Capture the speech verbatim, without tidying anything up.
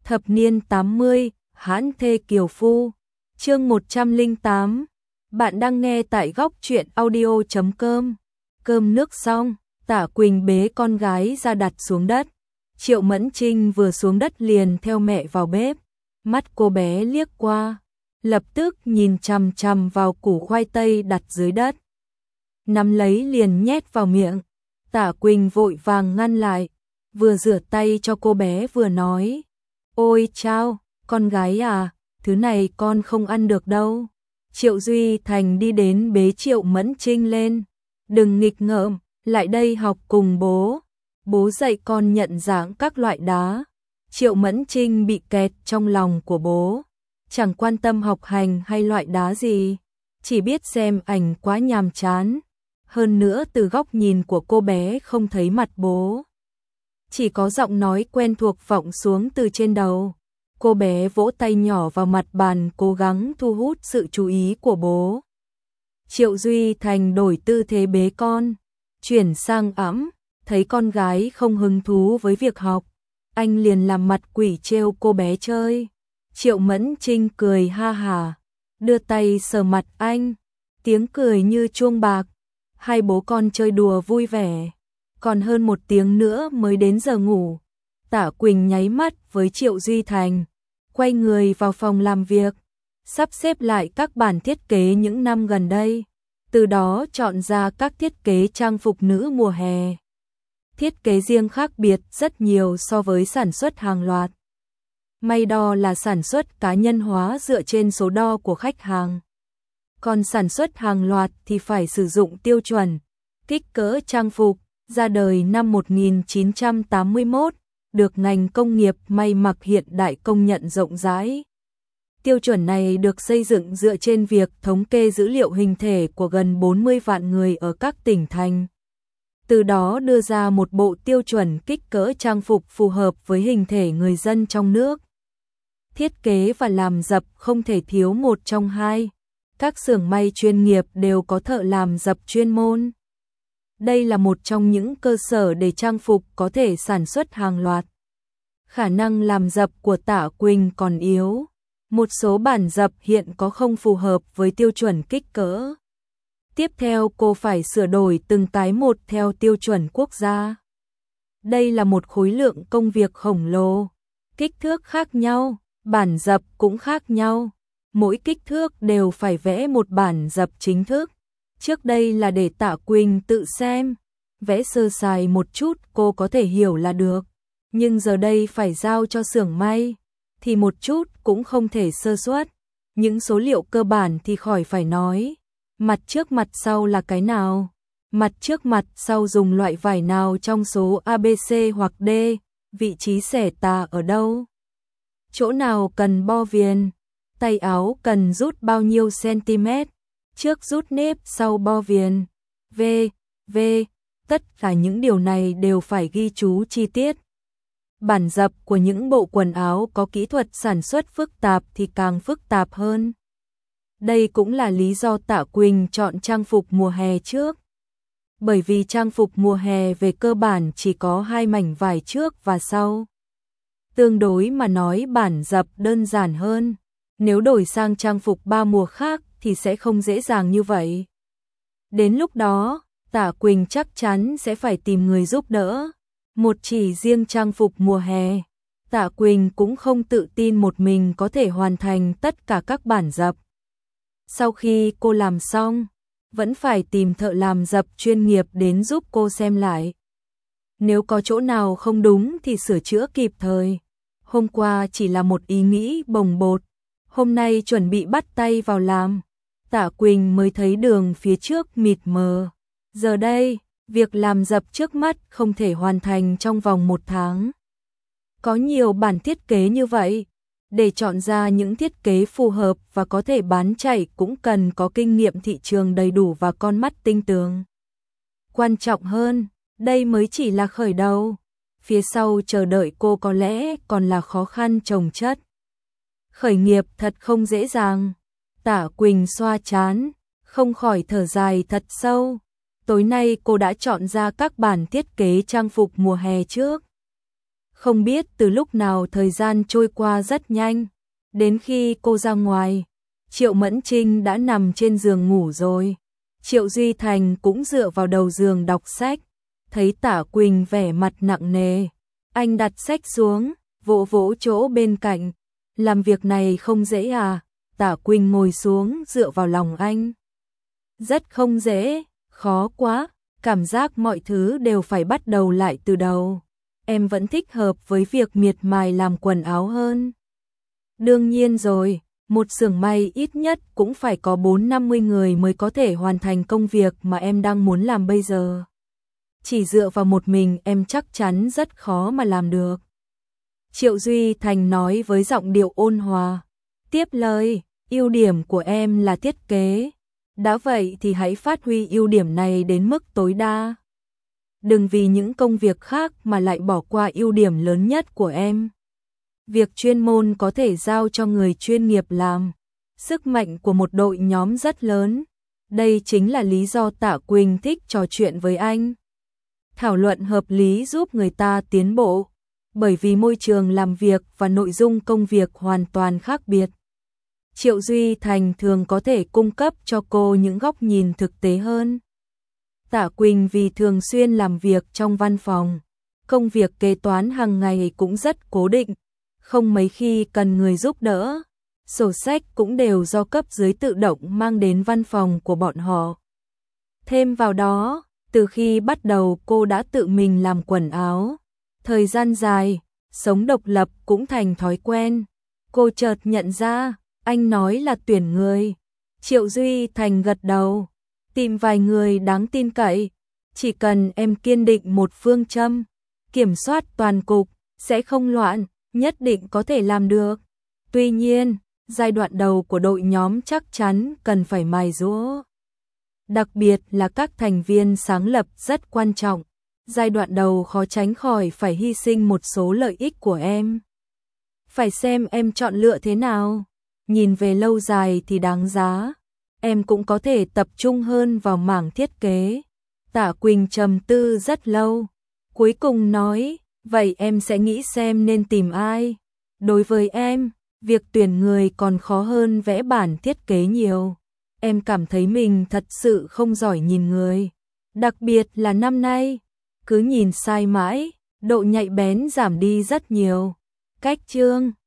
Thập niên tám mươi, hãn thê kiều phu. Chương một trăm lẻ tám. Bạn đang nghe tại góc truyện audio chấm com. Cơm nước xong, Tả Quỳnh bế con gái ra đặt xuống đất. Triệu Mẫn Trinh vừa xuống đất liền theo mẹ vào bếp. Mắt cô bé liếc qua, lập tức nhìn chằm chằm vào củ khoai tây đặt dưới đất. Nắm lấy liền nhét vào miệng. Tả Quỳnh vội vàng ngăn lại, vừa rửa tay cho cô bé vừa nói: "Ôi chao, con gái à, thứ này con không ăn được đâu." Triệu Duy Thành đi đến bế Triệu Mẫn Trinh lên. "Đừng nghịch ngợm, lại đây học cùng bố. Bố dạy con nhận dạng các loại đá." Triệu Mẫn Trinh bị kẹt trong lòng của bố, chẳng quan tâm học hành hay loại đá gì, chỉ biết xem ảnh quá nhàm chán. Hơn nữa từ góc nhìn của cô bé không thấy mặt bố, chỉ có giọng nói quen thuộc vọng xuống từ trên đầu. Cô bé vỗ tay nhỏ vào mặt bàn cố gắng thu hút sự chú ý của bố. Triệu Duy Thành đổi tư thế bế con, chuyển sang ẵm, thấy con gái không hứng thú với việc học, anh liền làm mặt quỷ trêu cô bé chơi. Triệu Mẫn Trinh cười ha hả, đưa tay sờ mặt anh, tiếng cười như chuông bạc. Hai bố con chơi đùa vui vẻ. Còn hơn một tiếng nữa mới đến giờ ngủ. Tả Quỳnh nháy mắt với Triệu Duy Thành, quay người vào phòng làm việc, sắp xếp lại các bản thiết kế những năm gần đây, từ đó chọn ra các thiết kế trang phục nữ mùa hè. Thiết kế riêng khác biệt rất nhiều so với sản xuất hàng loạt. May đo là sản xuất cá nhân hóa dựa trên số đo của khách hàng. Còn sản xuất hàng loạt thì phải sử dụng tiêu chuẩn. Kích cỡ trang phục, ra đời năm một nghìn chín trăm tám mươi mốt, được ngành công nghiệp may mặc hiện đại công nhận rộng rãi. Tiêu chuẩn này được xây dựng dựa trên việc thống kê dữ liệu hình thể của gần bốn mươi vạn người ở các tỉnh thành. Từ đó đưa ra một bộ tiêu chuẩn kích cỡ trang phục phù hợp với hình thể người dân trong nước. Thiết kế và làm dập không thể thiếu một trong hai. Các xưởng may chuyên nghiệp đều có thợ làm dập chuyên môn. Đây là một trong những cơ sở để trang phục có thể sản xuất hàng loạt. Khả năng làm dập của Tả Quỳnh còn yếu. Một số bản dập hiện có không phù hợp với tiêu chuẩn kích cỡ. Tiếp theo cô phải sửa đổi từng cái một theo tiêu chuẩn quốc gia. Đây là một khối lượng công việc khổng lồ. Kích thước khác nhau, bản dập cũng khác nhau. Mỗi kích thước đều phải vẽ một bản dập chính thức. Trước đây là để Tả Quỳnh tự xem, vẽ sơ sài một chút cô có thể hiểu là được. Nhưng giờ đây phải giao cho xưởng may, thì một chút cũng không thể sơ suất. Những số liệu cơ bản thì khỏi phải nói. Mặt trước mặt sau là cái nào? Mặt trước mặt sau dùng loại vải nào trong số A B C hoặc D? Vị trí xẻ tà ở đâu? Chỗ nào cần bo viền? Tay áo cần rút bao nhiêu cm? Trước rút nếp sau bo viền. V, V, tất cả những điều này đều phải ghi chú chi tiết. Bản dập của những bộ quần áo có kỹ thuật sản xuất phức tạp thì càng phức tạp hơn. Đây cũng là lý do Tả Quỳnh chọn trang phục mùa hè trước. Bởi vì trang phục mùa hè về cơ bản chỉ có hai mảnh vải trước và sau. Tương đối mà nói bản dập đơn giản hơn. Nếu đổi sang trang phục ba mùa khác thì sẽ không dễ dàng như vậy. Đến lúc đó, Tả Quỳnh chắc chắn sẽ phải tìm người giúp đỡ. Một chỉ riêng trang phục mùa hè, Tả Quỳnh cũng không tự tin một mình có thể hoàn thành tất cả các bản dập. Sau khi cô làm xong, vẫn phải tìm thợ làm dập chuyên nghiệp đến giúp cô xem lại. Nếu có chỗ nào không đúng thì sửa chữa kịp thời. Hôm qua chỉ là một ý nghĩ bồng bột. Hôm nay chuẩn bị bắt tay vào làm, Tả Quỳnh mới thấy đường phía trước mịt mờ. Giờ đây, việc làm dập trước mắt không thể hoàn thành trong vòng một tháng. Có nhiều bản thiết kế như vậy, để chọn ra những thiết kế phù hợp và có thể bán chạy cũng cần có kinh nghiệm thị trường đầy đủ và con mắt tinh tường. Quan trọng hơn, đây mới chỉ là khởi đầu. Phía sau chờ đợi cô có lẽ còn là khó khăn chồng chất. Khởi nghiệp thật không dễ dàng. Tả Quỳnh xoa trán, không khỏi thở dài thật sâu. Tối nay cô đã chọn ra các bản thiết kế trang phục mùa hè trước. Không biết từ lúc nào thời gian trôi qua rất nhanh, đến khi cô ra ngoài, Triệu Mẫn Trinh đã nằm trên giường ngủ rồi. Triệu Duy Thành cũng dựa vào đầu giường đọc sách, thấy Tả Quỳnh vẻ mặt nặng nề, anh đặt sách xuống, vỗ vỗ chỗ bên cạnh, làm việc này không dễ à? Tả Quỳnh ngồi xuống dựa vào lòng anh. Rất không dễ, khó quá, cảm giác mọi thứ đều phải bắt đầu lại từ đầu. Em vẫn thích hợp với việc miệt mài làm quần áo hơn. Đương nhiên rồi, một xưởng may ít nhất cũng phải có bốn năm mươi người mới có thể hoàn thành công việc mà em đang muốn làm bây giờ. Chỉ dựa vào một mình em chắc chắn rất khó mà làm được. Triệu Duy Thành nói với giọng điệu ôn hòa. Tiếp lời, ưu điểm của em là thiết kế. Đã vậy thì hãy phát huy ưu điểm này đến mức tối đa. Đừng vì những công việc khác mà lại bỏ qua ưu điểm lớn nhất của em. Việc chuyên môn có thể giao cho người chuyên nghiệp làm. Sức mạnh của một đội nhóm rất lớn. Đây chính là lý do Tả Quỳnh thích trò chuyện với anh. Thảo luận hợp lý giúp người ta tiến bộ, bởi vì môi trường làm việc và nội dung công việc hoàn toàn khác biệt. Triệu Duy Thành thường có thể cung cấp cho cô những góc nhìn thực tế hơn. Tả Quỳnh vì thường xuyên làm việc trong văn phòng, công việc kế toán hàng ngày cũng rất cố định, không mấy khi cần người giúp đỡ. Sổ sách cũng đều do cấp dưới tự động mang đến văn phòng của bọn họ. Thêm vào đó, từ khi bắt đầu cô đã tự mình làm quần áo. Thời gian dài, sống độc lập cũng thành thói quen. Cô chợt nhận ra, anh nói là tuyển người. Triệu Duy Thành gật đầu. Tìm vài người đáng tin cậy. Chỉ cần em kiên định một phương châm, kiểm soát toàn cục, sẽ không loạn, nhất định có thể làm được. Tuy nhiên, giai đoạn đầu của đội nhóm chắc chắn cần phải mài giũa. Đặc biệt là các thành viên sáng lập rất quan trọng. Giai đoạn đầu khó tránh khỏi phải hy sinh một số lợi ích của em. Phải xem em chọn lựa thế nào. Nhìn về lâu dài thì đáng giá. Em cũng có thể tập trung hơn vào mảng thiết kế. Tả Quỳnh trầm tư rất lâu. Cuối cùng nói, vậy em sẽ nghĩ xem nên tìm ai. Đối với em, việc tuyển người còn khó hơn vẽ bản thiết kế nhiều. Em cảm thấy mình thật sự không giỏi nhìn người. Đặc biệt là năm nay, cứ nhìn sai mãi, độ nhạy bén giảm đi rất nhiều. Cách chương